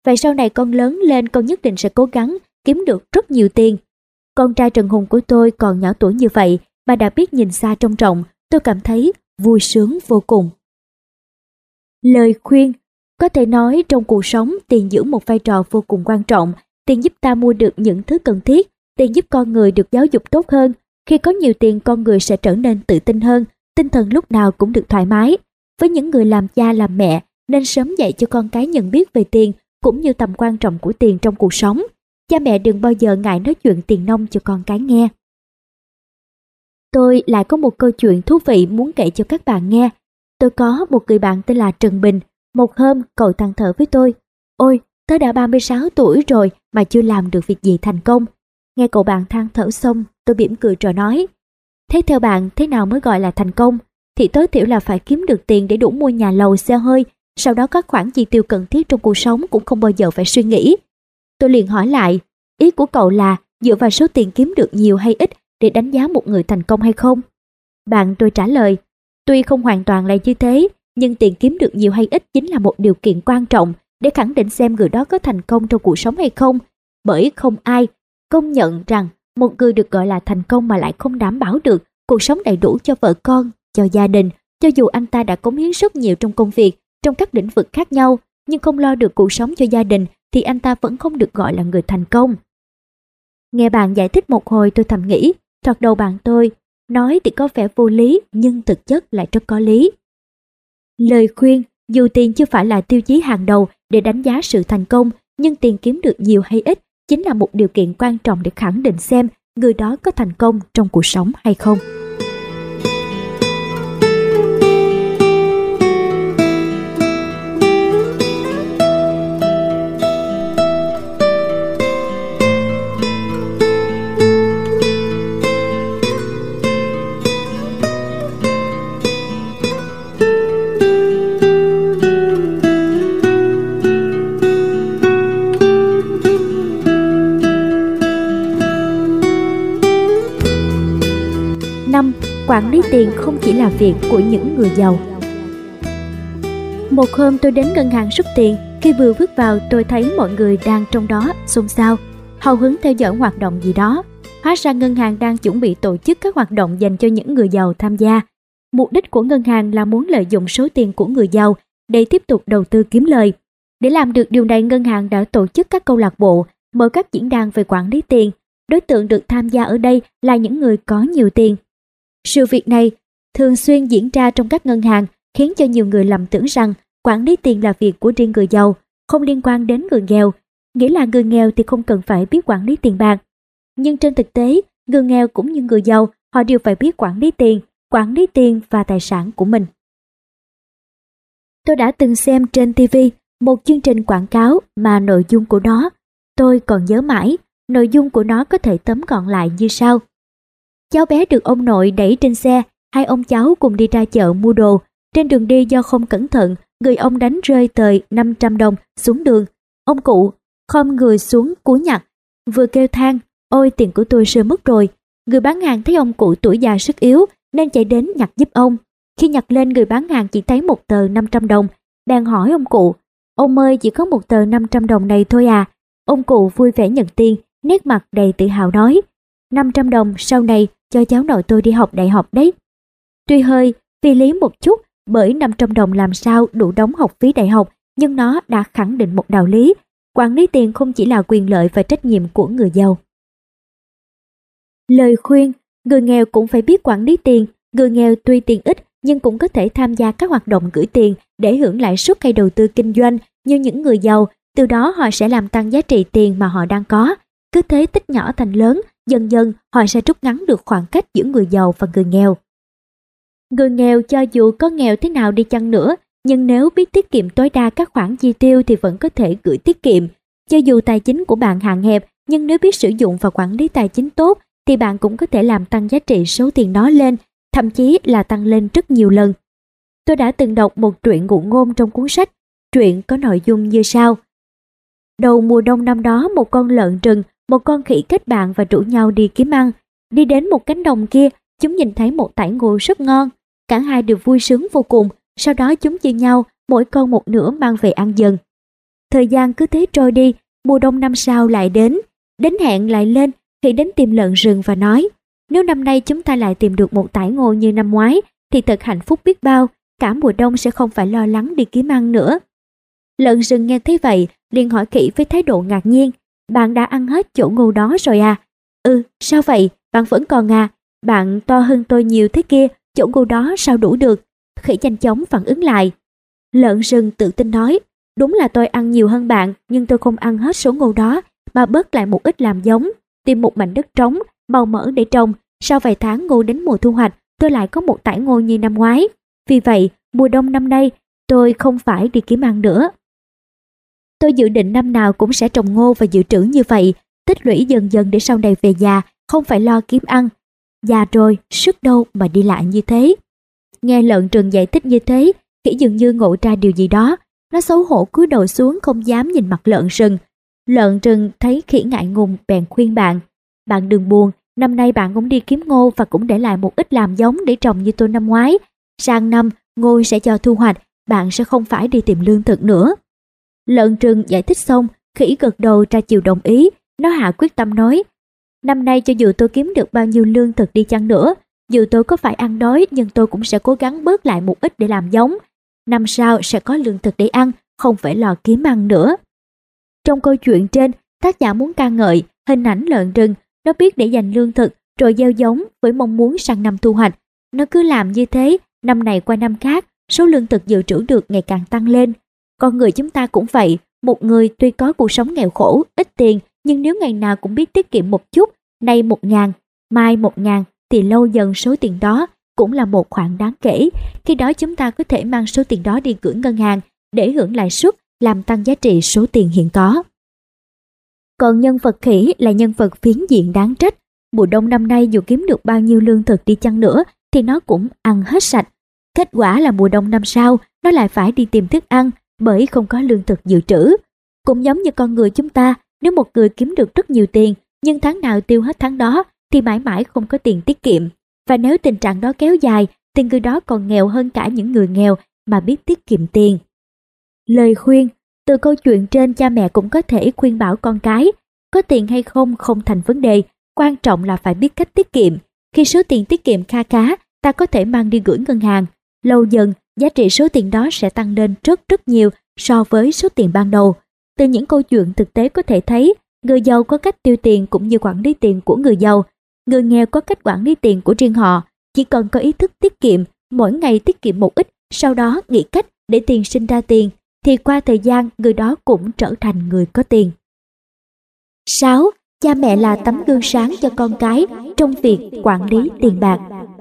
Vậy sau này con lớn lên con nhất định sẽ cố gắng kiếm được rất nhiều tiền. Con trai Trần Hùng của tôi còn nhỏ tuổi như vậy mà đã biết nhìn xa trông rộng, tôi cảm thấy vui sướng vô cùng. Lời khuyên. Có thể nói trong cuộc sống tiền giữ một vai trò vô cùng quan trọng. Tiền giúp ta mua được những thứ cần thiết, tiền giúp con người được giáo dục tốt hơn. Khi có nhiều tiền, con người sẽ trở nên tự tin hơn, tinh thần lúc nào cũng được thoải mái. Với những người làm cha làm mẹ, nên sớm dạy cho con cái nhận biết về tiền cũng như tầm quan trọng của tiền trong cuộc sống. Cha mẹ đừng bao giờ ngại nói chuyện tiền nong cho con cái nghe. Tôi lại có một câu chuyện thú vị muốn kể cho các bạn nghe. Tôi có một người bạn tên là Trần Bình. Một hôm cậu than thở với tôi: "Ôi, tớ đã ba mươi sáu tuổi rồi mà chưa làm được việc gì thành công." Nghe cậu bạn than thở xong, tôi mỉm cười rồi nói: "Thế theo bạn, thế nào mới gọi là thành công? Thì tối thiểu là phải kiếm được tiền để đủ mua nhà lầu xe hơi, sau đó các khoản chi tiêu cần thiết trong cuộc sống cũng không bao giờ phải suy nghĩ." Tôi liền hỏi lại: "Ý của cậu là dựa vào số tiền kiếm được nhiều hay ít để đánh giá một người thành công hay không?" Bạn tôi trả lời: "Tuy không hoàn toàn là như thế, nhưng tiền kiếm được nhiều hay ít chính là một điều kiện quan trọng để khẳng định xem người đó có thành công trong cuộc sống hay không. Bởi không ai công nhận rằng một người được gọi là thành công mà lại không đảm bảo được cuộc sống đầy đủ cho vợ con, cho gia đình. Cho dù anh ta đã cống hiến rất nhiều trong công việc, trong các lĩnh vực khác nhau, nhưng không lo được cuộc sống cho gia đình thì anh ta vẫn không được gọi là người thành công." Nghe bạn giải thích một hồi, tôi thầm nghĩ, thoạt đầu bạn tôi nói thì có vẻ vô lý, nhưng thực chất lại rất có lý. Lời khuyên. Dù tiền chưa phải là tiêu chí hàng đầu để đánh giá sự thành công, nhưng tiền kiếm được nhiều hay ít chính là một điều kiện quan trọng để khẳng định xem người đó có thành công trong cuộc sống hay không. năm. Quản lý tiền không chỉ là việc của những người giàu. Một hôm tôi đến ngân hàng rút tiền. Khi vừa bước vào, tôi thấy mọi người đang trong đó xôn xao, hào hứng theo dõi hoạt động gì đó. Hóa ra ngân hàng đang chuẩn bị tổ chức các hoạt động dành cho những người giàu tham gia. Mục đích của ngân hàng là muốn lợi dụng số tiền của người giàu để tiếp tục đầu tư kiếm lời. Để làm được điều này, ngân hàng đã tổ chức các câu lạc bộ, mở các diễn đàn về quản lý tiền. Đối tượng được tham gia ở đây là những người có nhiều tiền. Sự việc này thường xuyên diễn ra trong các ngân hàng, khiến cho nhiều người lầm tưởng rằng quản lý tiền là việc của riêng người giàu, không liên quan đến người nghèo, nghĩa là người nghèo thì không cần phải biết quản lý tiền bạc. Nhưng trên thực tế, người nghèo cũng như người giàu, họ đều phải biết quản lý tiền, quản lý tiền và tài sản của mình. Tôi đã từng xem trên ti vi một chương trình quảng cáo mà nội dung của nó tôi còn nhớ mãi. Nội dung của nó có thể tóm gọn lại như sau: cháu bé được ông nội đẩy trên xe, hai ông cháu cùng đi ra chợ mua đồ. Trên đường đi do không cẩn thận, người ông đánh rơi tờ năm trăm đồng xuống đường. Ông cụ khom người xuống cúi nhặt, vừa kêu than: "Ôi, tiền của tôi rơi mất rồi." Người bán hàng thấy ông cụ tuổi già sức yếu nên chạy đến nhặt giúp ông. Khi nhặt lên, người bán hàng chỉ thấy một tờ năm trăm đồng, bèn hỏi ông cụ: "Ông ơi, chỉ có một tờ năm trăm đồng này thôi à?" Ông cụ vui vẻ nhận tiền, nét mặt đầy tự hào nói: năm trăm đồng sau này cho cháu nội tôi đi học đại học đấy." Tuy hơi phi lý một chút, bởi năm trăm đồng làm sao đủ đóng học phí đại học, nhưng nó đã khẳng định một đạo lý: quản lý tiền không chỉ là quyền lợi và trách nhiệm của người giàu. Lời khuyên: người nghèo cũng phải biết quản lý tiền. Người nghèo tuy tiền ít nhưng cũng có thể tham gia các hoạt động gửi tiền để hưởng lãi suất hay đầu tư kinh doanh như những người giàu. Từ đó họ sẽ làm tăng giá trị tiền mà họ đang có. Cứ thế tích nhỏ thành lớn, dần dần họ sẽ rút ngắn được khoảng cách giữa người giàu và người nghèo. Người nghèo cho dù có nghèo thế nào đi chăng nữa, nhưng nếu biết tiết kiệm tối đa các khoản chi tiêu thì vẫn có thể gửi tiết kiệm. Cho dù tài chính của bạn hạn hẹp, nhưng nếu biết sử dụng và quản lý tài chính tốt thì bạn cũng có thể làm tăng giá trị số tiền đó lên, thậm chí là tăng lên rất nhiều lần. Tôi đã từng đọc một truyện ngụ ngôn trong cuốn sách. Truyện có nội dung như sau: đầu mùa đông năm đó, một con lợn rừng, một con khỉ kết bạn và rủ nhau đi kiếm ăn. Đi đến một cánh đồng kia, chúng nhìn thấy một tải ngô rất ngon. Cả hai đều vui sướng vô cùng. Sau đó chúng chia nhau, mỗi con một nửa mang về ăn dần. Thời gian cứ thế trôi đi, mùa đông năm sau lại đến. Đến hẹn lại lên, Khỉ đến tìm Lợn Rừng và nói, nếu năm nay chúng ta lại tìm được một tải ngô như năm ngoái, thì thật hạnh phúc biết bao, cả mùa đông sẽ không phải lo lắng đi kiếm ăn nữa. Lợn Rừng nghe thấy vậy, liền hỏi Khỉ với thái độ ngạc nhiên, bạn đã ăn hết chỗ ngô đó rồi à? Ừ, sao vậy, bạn vẫn còn à? Bạn to hơn tôi nhiều thế kia, chỗ ngô đó sao đủ được? Khỉ nhanh chóng phản ứng lại. Lợn Rừng tự tin nói, đúng là tôi ăn nhiều hơn bạn, nhưng tôi không ăn hết số ngô đó, mà bớt lại một ít làm giống, tìm một mảnh đất trống, màu mỡ để trồng. Sau vài tháng ngô đến mùa thu hoạch, tôi lại có một tải ngô như năm ngoái. Vì vậy, mùa đông năm nay, tôi không phải đi kiếm ăn nữa. Tôi dự định năm nào cũng sẽ trồng ngô và dự trữ như vậy, tích lũy dần dần để sau này về già, không phải lo kiếm ăn. Già rồi, sức đâu mà đi lại như thế. Nghe Lợn Rừng giải thích như thế, Khỉ dường như ngộ ra điều gì đó. Nó xấu hổ cúi đầu xuống không dám nhìn mặt Lợn Rừng. Lợn Rừng thấy Khỉ ngại ngùng bèn khuyên bạn. Bạn đừng buồn, năm nay bạn cũng đi kiếm ngô và cũng để lại một ít làm giống để trồng như tôi năm ngoái. Sang năm, ngô sẽ cho thu hoạch, bạn sẽ không phải đi tìm lương thực nữa. Lợn Rừng giải thích xong, Khỉ gật đầu ra chiều đồng ý. Nó hạ quyết tâm nói, năm nay cho dù tôi kiếm được bao nhiêu lương thực đi chăng nữa, dù tôi có phải ăn đói nhưng tôi cũng sẽ cố gắng bớt lại một ít để làm giống. Năm sau sẽ có lương thực để ăn, không phải lo kiếm ăn nữa. Trong câu chuyện trên, tác giả muốn ca ngợi hình ảnh lợn rừng. Nó biết để dành lương thực rồi gieo giống với mong muốn sang năm thu hoạch. Nó cứ làm như thế, năm này qua năm khác, số lương thực dự trữ được ngày càng tăng lên. Con người chúng ta cũng vậy, một người tuy có cuộc sống nghèo khổ, ít tiền, nhưng nếu ngày nào cũng biết tiết kiệm một chút, nay một ngàn, mai một ngàn, thì lâu dần số tiền đó cũng là một khoản đáng kể. Khi đó chúng ta có thể mang số tiền đó đi gửi ngân hàng để hưởng lãi suất, làm tăng giá trị số tiền hiện có. Còn nhân vật Khỉ là nhân vật phiến diện đáng trách. Mùa đông năm nay dù kiếm được bao nhiêu lương thực đi chăng nữa thì nó cũng ăn hết sạch. Kết quả là mùa đông năm sau nó lại phải đi tìm thức ăn bởi không có lương thực dự trữ. Cũng giống như con người chúng ta, nếu một người kiếm được rất nhiều tiền nhưng tháng nào tiêu hết tháng đó thì mãi mãi không có tiền tiết kiệm. Và nếu tình trạng đó kéo dài thì người đó còn nghèo hơn cả những người nghèo mà biết tiết kiệm tiền. Lời khuyên: từ câu chuyện trên, cha mẹ cũng có thể khuyên bảo con cái, có tiền hay không không thành vấn đề, quan trọng là phải biết cách tiết kiệm. Khi số tiền tiết kiệm kha khá, ta có thể mang đi gửi ngân hàng. Lâu dần, giá trị số tiền đó sẽ tăng lên rất rất nhiều so với số tiền ban đầu. Từ những câu chuyện thực tế có thể thấy, người giàu có cách tiêu tiền cũng như quản lý tiền của người giàu. Người nghèo có cách quản lý tiền của riêng họ, chỉ cần có ý thức tiết kiệm, mỗi ngày tiết kiệm một ít, sau đó nghĩ cách để tiền sinh ra tiền, thì qua thời gian người đó cũng trở thành người có tiền. sáu. Cha mẹ là tấm gương sáng cho con cái trong việc quản lý tiền bạc.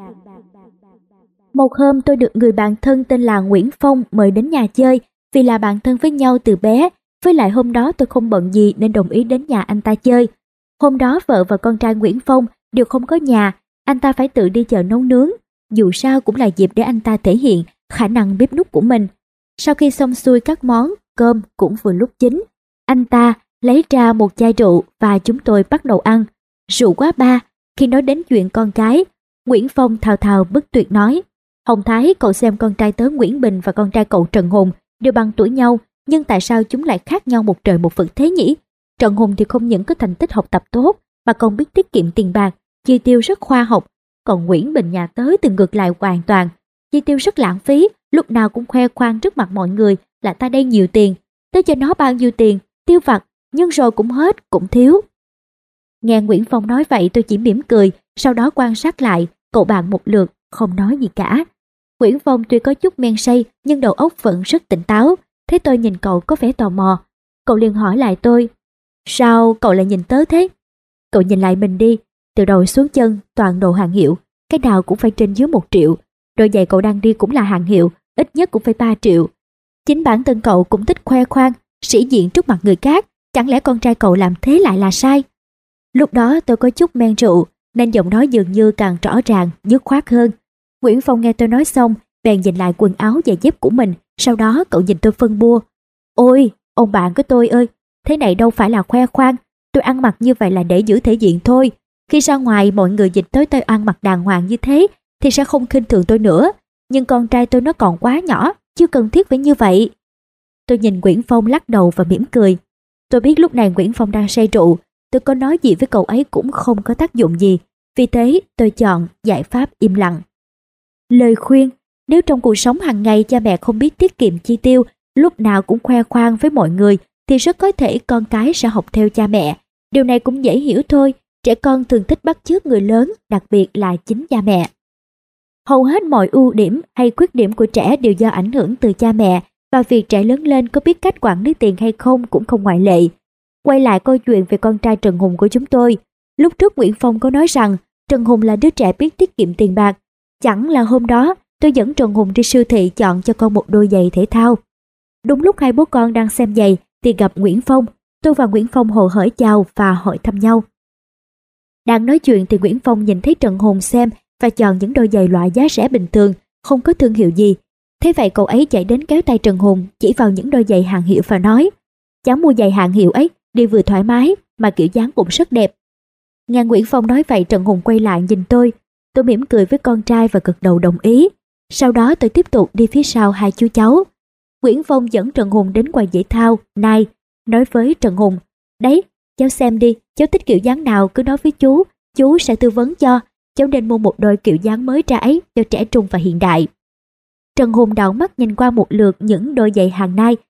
Một hôm tôi được người bạn thân tên là Nguyễn Phong mời đến nhà chơi vì là bạn thân với nhau từ bé. Với lại hôm đó tôi không bận gì nên đồng ý đến nhà anh ta chơi. Hôm đó vợ và con trai Nguyễn Phong đều không có nhà, anh ta phải tự đi chợ nấu nướng. Dù sao cũng là dịp để anh ta thể hiện khả năng bếp núc của mình. Sau khi xong xuôi các món, cơm cũng vừa lúc chín. Anh ta lấy ra một chai rượu và chúng tôi bắt đầu ăn. Rượu quá ba. Khi nói đến chuyện con cái, Nguyễn Phong thào thào bức tuyệt nói: Hồng Thái, cậu xem con trai tớ Nguyễn Bình và con trai cậu Trần Hùng đều bằng tuổi nhau, nhưng tại sao chúng lại khác nhau một trời một vực thế nhỉ? Trần Hùng thì không những có thành tích học tập tốt mà còn biết tiết kiệm tiền bạc, chi tiêu rất khoa học. Còn Nguyễn Bình nhà tớ thì ngược lại hoàn toàn, chi tiêu rất lãng phí, lúc nào cũng khoe khoang trước mặt mọi người là ta đây nhiều tiền, tớ cho nó bao nhiêu tiền, tiêu vặt, nhưng rồi cũng hết, cũng thiếu. Nghe Nguyễn Phong nói vậy tôi chỉ mỉm cười, sau đó quan sát lại cậu bạn một lượt, không nói gì cả. Nguyễn Phong tuy có chút men say nhưng đầu óc vẫn rất tỉnh táo. Thế tôi nhìn cậu có vẻ tò mò. Cậu liền hỏi lại tôi: Sao cậu lại nhìn tớ thế? Cậu nhìn lại mình đi, từ đầu xuống chân toàn đồ hàng hiệu, cái nào cũng phải trên dưới một triệu. Đôi giày cậu đang đi cũng là hàng hiệu, ít nhất cũng phải ba triệu. Chính bản thân cậu cũng thích khoe khoang, sĩ diện trước mặt người khác, chẳng lẽ con trai cậu làm thế lại là sai? Lúc đó tôi có chút men rượu nên giọng nói dường như càng rõ ràng, dứt khoát hơn. Nguyễn Phong nghe tôi nói xong bèn nhìn lại quần áo giày dép của mình, sau đó cậu nhìn tôi phân bua: Ôi, ông bạn của tôi ơi, thế này đâu phải là khoe khoang, tôi ăn mặc như vậy là để giữ thể diện thôi. Khi ra ngoài mọi người nhìn tới tôi ăn mặc đàng hoàng như thế thì sẽ không khinh thường tôi nữa, nhưng con trai tôi nó còn quá nhỏ, chưa cần thiết phải như vậy. Tôi nhìn Nguyễn Phong lắc đầu và mỉm cười. Tôi biết lúc này Nguyễn Phong đang say rượu, tôi có nói gì với cậu ấy cũng không có tác dụng gì, vì thế tôi chọn giải pháp im lặng. Lời khuyên: nếu trong cuộc sống hàng ngày cha mẹ không biết tiết kiệm chi tiêu, lúc nào cũng khoe khoang với mọi người, thì rất có thể con cái sẽ học theo cha mẹ. Điều này cũng dễ hiểu thôi, trẻ con thường thích bắt chước người lớn, đặc biệt là chính cha mẹ. Hầu hết mọi ưu điểm hay khuyết điểm của trẻ đều do ảnh hưởng từ cha mẹ, và việc trẻ lớn lên có biết cách quản lý tiền hay không cũng không ngoại lệ. Quay lại câu chuyện về con trai Trần Hùng của chúng tôi. Lúc trước Nguyễn Phong có nói rằng Trần Hùng là đứa trẻ biết tiết kiệm tiền bạc. Chẳng là hôm đó tôi dẫn Trần Hùng đi siêu thị chọn cho con một đôi giày thể thao. Đúng lúc hai bố con đang xem giày thì gặp Nguyễn Phong. Tôi và Nguyễn Phong hồ hởi chào và hỏi thăm nhau. Đang nói chuyện thì Nguyễn Phong nhìn thấy Trần Hùng xem và chọn những đôi giày loại giá rẻ bình thường, không có thương hiệu gì. Thế vậy cậu ấy chạy đến kéo tay Trần Hùng, chỉ vào những đôi giày hàng hiệu và nói: cháu mua giày hàng hiệu ấy, đi vừa thoải mái mà kiểu dáng cũng rất đẹp. Nghe Nguyễn Phong nói vậy, Trần Hùng quay lại nhìn tôi. Tôi mỉm cười với con trai và gật đầu đồng ý. Sau đó tôi tiếp tục đi phía sau hai chú cháu. Nguyễn Phong dẫn Trần Hùng đến quầy thể thao Nike, nói với Trần Hùng: đấy, cháu xem đi, cháu thích kiểu dáng nào cứ nói với chú, chú sẽ tư vấn cho. Cháu nên mua một đôi kiểu dáng mới ra ấy cho trẻ trung và hiện đại. Trần Hùng đảo mắt nhìn qua một lượt những đôi giày hàng Nike.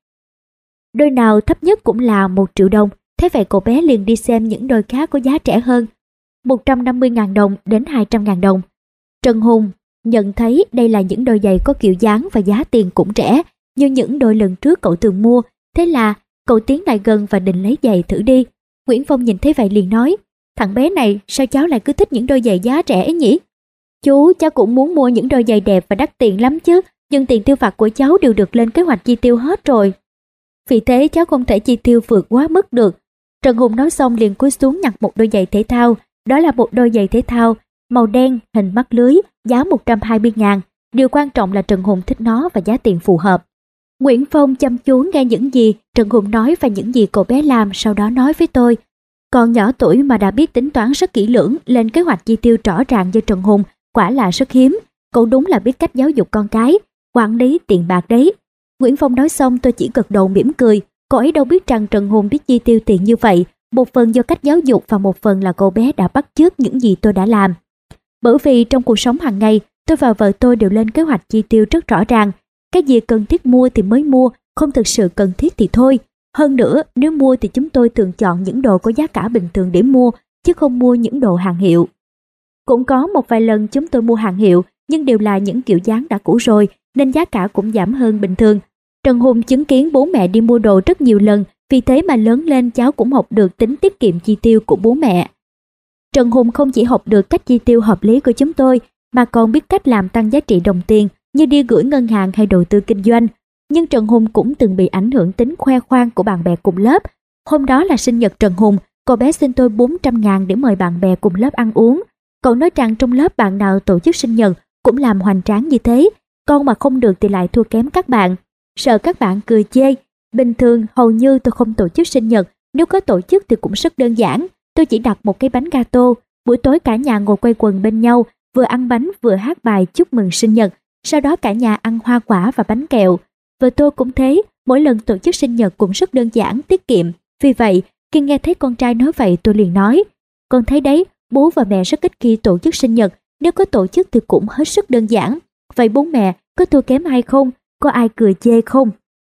Đôi nào thấp nhất cũng là một triệu đồng. Thế vậy cậu bé liền đi xem những đôi khác có giá rẻ hơn, một trăm năm mươi nghìn đồng đến hai trăm nghìn đồng. Trần Hùng nhận thấy đây là những đôi giày có kiểu dáng và giá tiền cũng rẻ như những đôi lần trước cậu từng mua. Thế là cậu tiến lại gần và định lấy giày thử đi. Nguyễn Phong nhìn thấy vậy liền nói: thằng bé này sao cháu lại cứ thích những đôi giày giá rẻ ấy nhỉ? Chú, cháu cũng muốn mua những đôi giày đẹp và đắt tiền lắm chứ, nhưng tiền tiêu vặt của cháu đều được lên kế hoạch chi tiêu hết rồi. Vì thế cháu không thể chi tiêu vượt quá mức được. Trần Hùng nói xong liền cúi xuống nhặt một đôi giày thể thao. Đó là một đôi giày thể thao màu đen hình mắt lưới, giá một trăm hai mươi ngàn. Điều quan trọng là Trần Hùng thích nó và giá tiền phù hợp. Nguyễn Phong chăm chú nghe những gì Trần Hùng nói và những gì cậu bé làm, sau đó nói với tôi: còn nhỏ tuổi mà đã biết tính toán rất kỹ lưỡng, lên kế hoạch chi tiêu rõ ràng như Trần Hùng quả là rất hiếm. Cậu đúng là biết cách giáo dục con cái, quản lý tiền bạc đấy. Nguyễn Phong nói xong tôi chỉ gật đầu mỉm cười. Cậu ấy đâu biết rằng Trần Hùng biết chi tiêu tiền như vậy, một phần do cách giáo dục và một phần là cậu bé đã bắt chước những gì tôi đã làm. Bởi vì trong cuộc sống hàng ngày, tôi và vợ tôi đều lên kế hoạch chi tiêu rất rõ ràng. Cái gì cần thiết mua thì mới mua, không thực sự cần thiết thì thôi. Hơn nữa, nếu mua thì chúng tôi thường chọn những đồ có giá cả bình thường để mua, chứ không mua những đồ hàng hiệu. Cũng có một vài lần chúng tôi mua hàng hiệu, nhưng đều là những kiểu dáng đã cũ rồi, nên giá cả cũng giảm hơn bình thường. Trần Hùng chứng kiến bố mẹ đi mua đồ rất nhiều lần, vì thế mà lớn lên cháu cũng học được tính tiết kiệm chi tiêu của bố mẹ. Trần Hùng không chỉ học được cách chi tiêu hợp lý của chúng tôi, mà còn biết cách làm tăng giá trị đồng tiền như đi gửi ngân hàng hay đầu tư kinh doanh. Nhưng Trần Hùng cũng từng bị ảnh hưởng tính khoe khoang của bạn bè cùng lớp. Hôm đó là sinh nhật Trần Hùng, cậu bé xin tôi bốn trăm ngàn để mời bạn bè cùng lớp ăn uống. Cậu nói rằng trong lớp bạn nào tổ chức sinh nhật cũng làm hoành tráng như thế, con mà không được thì lại thua kém các bạn. Sợ các bạn cười chê. Bình thường hầu như tôi không tổ chức sinh nhật, nếu có tổ chức thì cũng rất đơn giản. Tôi chỉ đặt một cái bánh gato, buổi tối cả nhà ngồi quây quần bên nhau, vừa ăn bánh vừa hát bài chúc mừng sinh nhật. Sau đó cả nhà ăn hoa quả và bánh kẹo. Vợ tôi cũng thế, mỗi lần tổ chức sinh nhật cũng rất đơn giản, tiết kiệm. Vì vậy, khi nghe thấy con trai nói vậy tôi liền nói: con thấy đấy, bố và mẹ rất ít khi tổ chức sinh nhật, nếu có tổ chức thì cũng hết sức đơn giản. Vậy bố mẹ có thua kém hay không? Có ai cười chê không?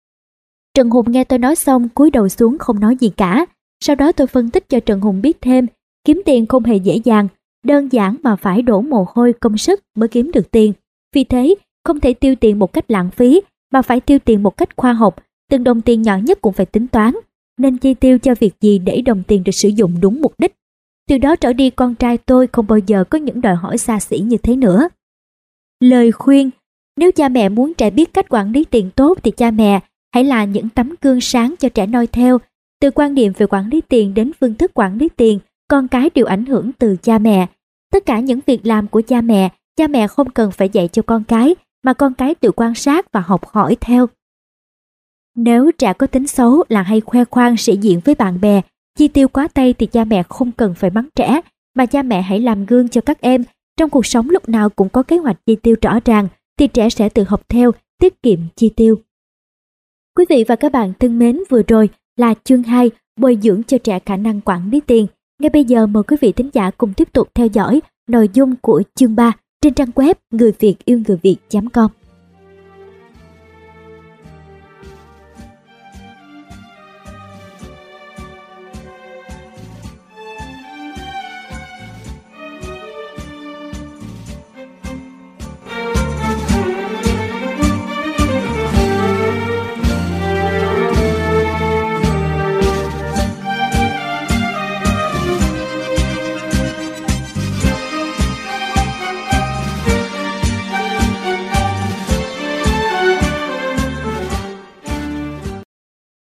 Trần Hùng nghe tôi nói xong cúi đầu xuống không nói gì cả. Sau đó tôi phân tích cho Trần Hùng biết thêm, kiếm tiền không hề dễ dàng, đơn giản mà phải đổ mồ hôi công sức mới kiếm được tiền. Vì thế, không thể tiêu tiền một cách lãng phí, mà phải tiêu tiền một cách khoa học, từng đồng tiền nhỏ nhất cũng phải tính toán, nên chi tiêu cho việc gì để đồng tiền được sử dụng đúng mục đích. Từ đó trở đi con trai tôi không bao giờ có những đòi hỏi xa xỉ như thế nữa. Lời khuyên: nếu cha mẹ muốn trẻ biết cách quản lý tiền tốt thì cha mẹ hãy là những tấm gương sáng cho trẻ noi theo. Từ quan điểm về quản lý tiền đến phương thức quản lý tiền, con cái đều ảnh hưởng từ cha mẹ. Tất cả những việc làm của cha mẹ, cha mẹ không cần phải dạy cho con cái, mà con cái tự quan sát và học hỏi theo. Nếu trẻ có tính xấu là hay khoe khoang sĩ diện với bạn bè, chi tiêu quá tay thì cha mẹ không cần phải mắng trẻ, mà cha mẹ hãy làm gương cho các em. Trong cuộc sống lúc nào cũng có kế hoạch chi tiêu rõ ràng, thì trẻ sẽ tự học theo, tiết kiệm chi tiêu. Quý vị và các bạn thân mến, vừa rồi là chương hai, bồi dưỡng cho trẻ khả năng quản lý tiền. Ngay bây giờ mời quý vị thính giả cùng tiếp tục theo dõi nội dung của chương ba trên trang web người việt yêu người việt chấm com.